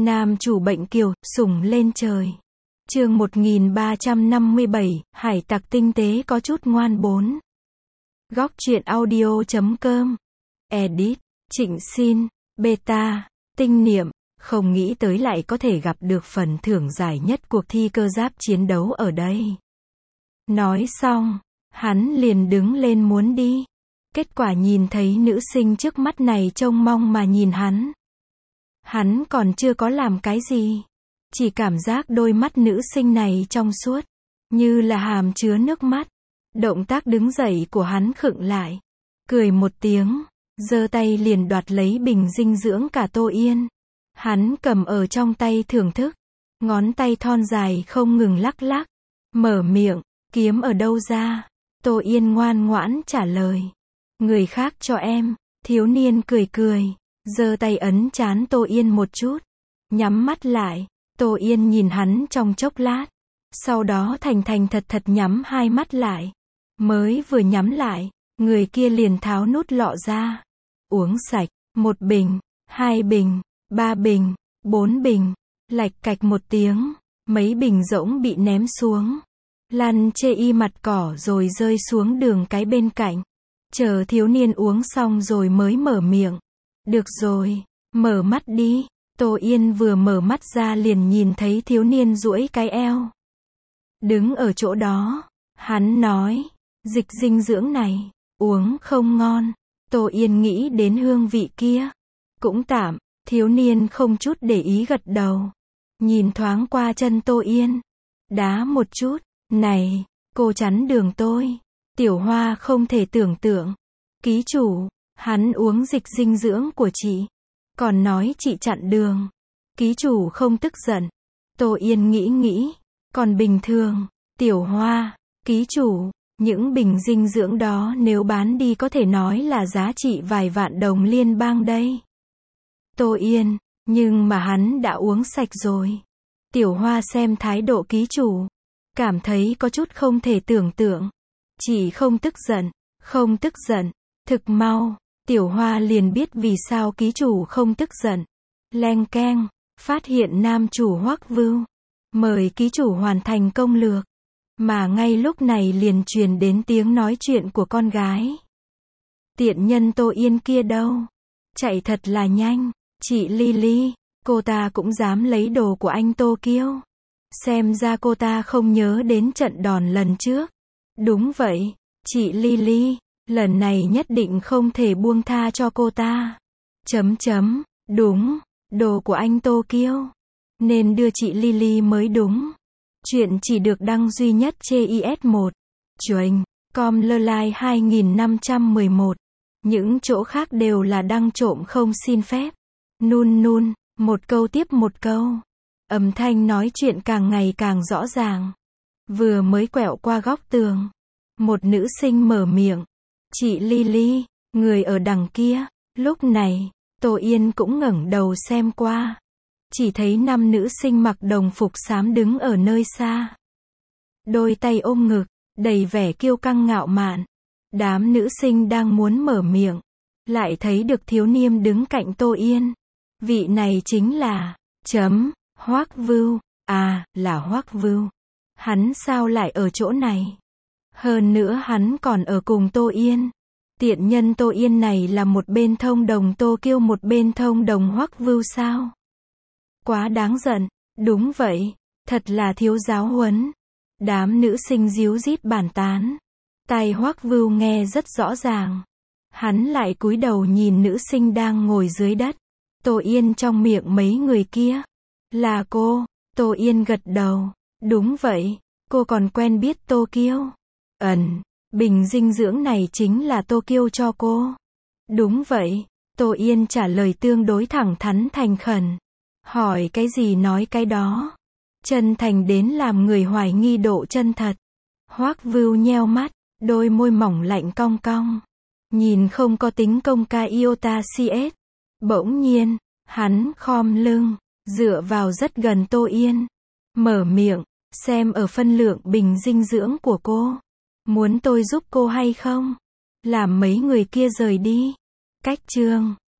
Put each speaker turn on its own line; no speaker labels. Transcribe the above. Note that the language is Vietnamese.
Nam chủ bệnh kiều, sủng lên trời. Chương 1357, hải tặc tinh tế có chút ngoan 4. Góc truyện audio.com. Edit, Trịnh Xin, Beta, Tinh Niệm, không nghĩ tới lại có thể gặp được phần thưởng giải nhất cuộc thi cơ giáp chiến đấu ở đây. Nói xong, hắn liền đứng lên muốn đi. Kết quả nhìn thấy nữ sinh trước mắt này trông mong mà nhìn hắn. Hắn còn chưa có làm cái gì. Chỉ cảm giác đôi mắt nữ sinh này trong suốt, như là hàm chứa nước mắt. Động tác đứng dậy của hắn khựng lại. Cười một tiếng, giơ tay liền đoạt lấy bình dinh dưỡng cả Tô Yên. Hắn cầm ở trong tay thưởng thức. Ngón tay thon dài không ngừng lắc lắc. Mở miệng, kiếm ở đâu ra? Tô Yên ngoan ngoãn trả lời. Người khác cho em. Thiếu niên cười cười, giơ tay ấn trán Tô Yên một chút. Nhắm mắt lại. Tô Yên nhìn hắn trong chốc lát. Sau đó thành thành thật thật nhắm hai mắt lại. Mới vừa nhắm lại, người kia liền tháo nút lọ ra. Uống sạch, 1 bình, 2 bình, 3 bình, 4 bình. Lạch cạch một tiếng, mấy bình rỗng bị ném xuống. Lăn chê y mặt cỏ rồi rơi xuống đường cái bên cạnh. Chờ thiếu niên uống xong rồi mới mở miệng. Được rồi, mở mắt đi. Tô Yên vừa mở mắt ra liền nhìn thấy thiếu niên duỗi cái eo. Đứng ở chỗ đó, hắn nói, dịch dinh dưỡng này, uống không ngon. Tô Yên nghĩ đến hương vị kia. Cũng tạm, thiếu niên không chút để ý gật đầu. Nhìn thoáng qua chân Tô Yên. Đá một chút, này, cô chắn đường tôi. Tiểu Hoa không thể tưởng tượng. Ký chủ, hắn uống dịch dinh dưỡng của chị. Còn nói chị chặn đường. Ký chủ không tức giận. Tô Yên nghĩ. Còn bình thường, Tiểu Hoa, ký chủ, những bình dinh dưỡng đó nếu bán đi có thể nói là giá trị vài vạn đồng liên bang đây. Tô Yên, nhưng mà hắn đã uống sạch rồi. Tiểu Hoa xem thái độ ký chủ, cảm thấy có chút không thể tưởng tượng. Chị không tức giận, thực mau. Tiểu Hoa liền biết vì sao ký chủ không tức giận. Leng keng, phát hiện nam chủ Hoắc Vưu. Mời ký chủ hoàn thành công lược. Mà ngay lúc này liền truyền đến tiếng nói chuyện của con gái. Tiện nhân Tô Yên kia đâu? Chạy thật là nhanh. Chị Lily, cô ta cũng dám lấy đồ của anh Tô Kiêu. Xem ra cô ta không nhớ đến trận đòn lần trước. Đúng vậy, chị Lily. Lần này nhất định không thể buông tha cho cô ta. Đúng, đồ của anh Tô Kiêu. Nên đưa chị Lily mới đúng. Chuyện chỉ được đăng duy nhất trên IS1. Chuềnh, com lơ lai 2511. Những chỗ khác đều là đăng trộm không xin phép. Nun, một câu tiếp một câu. Âm thanh nói chuyện càng ngày càng rõ ràng. Vừa mới quẹo qua góc tường. Một nữ sinh mở miệng. Chị Lily, người ở đằng kia. Lúc này, Tô Yên cũng ngẩng đầu xem qua. Chỉ thấy 5 nữ sinh mặc đồng phục xám đứng ở nơi xa. Đôi tay ôm ngực, đầy vẻ kiêu căng ngạo mạn. Đám nữ sinh đang muốn mở miệng. Lại thấy được thiếu niên đứng cạnh Tô Yên. Vị này chính là, Hoắc Vưu. À, là Hoắc Vưu. Hắn sao lại ở chỗ này? Hơn nữa hắn còn ở cùng Tô Yên. Tiện nhân Tô Yên này là một bên thông đồng Tô Kiêu một bên thông đồng Hoắc Vưu sao? Quá đáng giận. Đúng vậy. Thật là thiếu giáo huấn. Đám nữ sinh díu dít bàn tán. Tai Hoắc Vưu nghe rất rõ ràng. Hắn lại cúi đầu nhìn nữ sinh đang ngồi dưới đất. Tô Yên trong miệng mấy người kia. Là cô. Tô Yên gật đầu. Đúng vậy. Cô còn quen biết Tô Kiêu. Bình dinh dưỡng này chính là Tô Kiêu cho cô. Đúng vậy. Tô Yên trả lời tương đối thẳng thắn thành khẩn. Hỏi cái gì nói cái đó. Chân thành đến làm người hoài nghi độ chân thật. Hoắc Vưu nheo mắt, đôi môi mỏng lạnh cong cong. Nhìn không có tính công ca iota cs. Bỗng nhiên, hắn khom lưng, dựa vào rất gần Tô Yên. Mở miệng, xem ở phân lượng bình dinh dưỡng của cô. Muốn tôi giúp cô hay không? Làm mấy người kia rời đi. Cách chương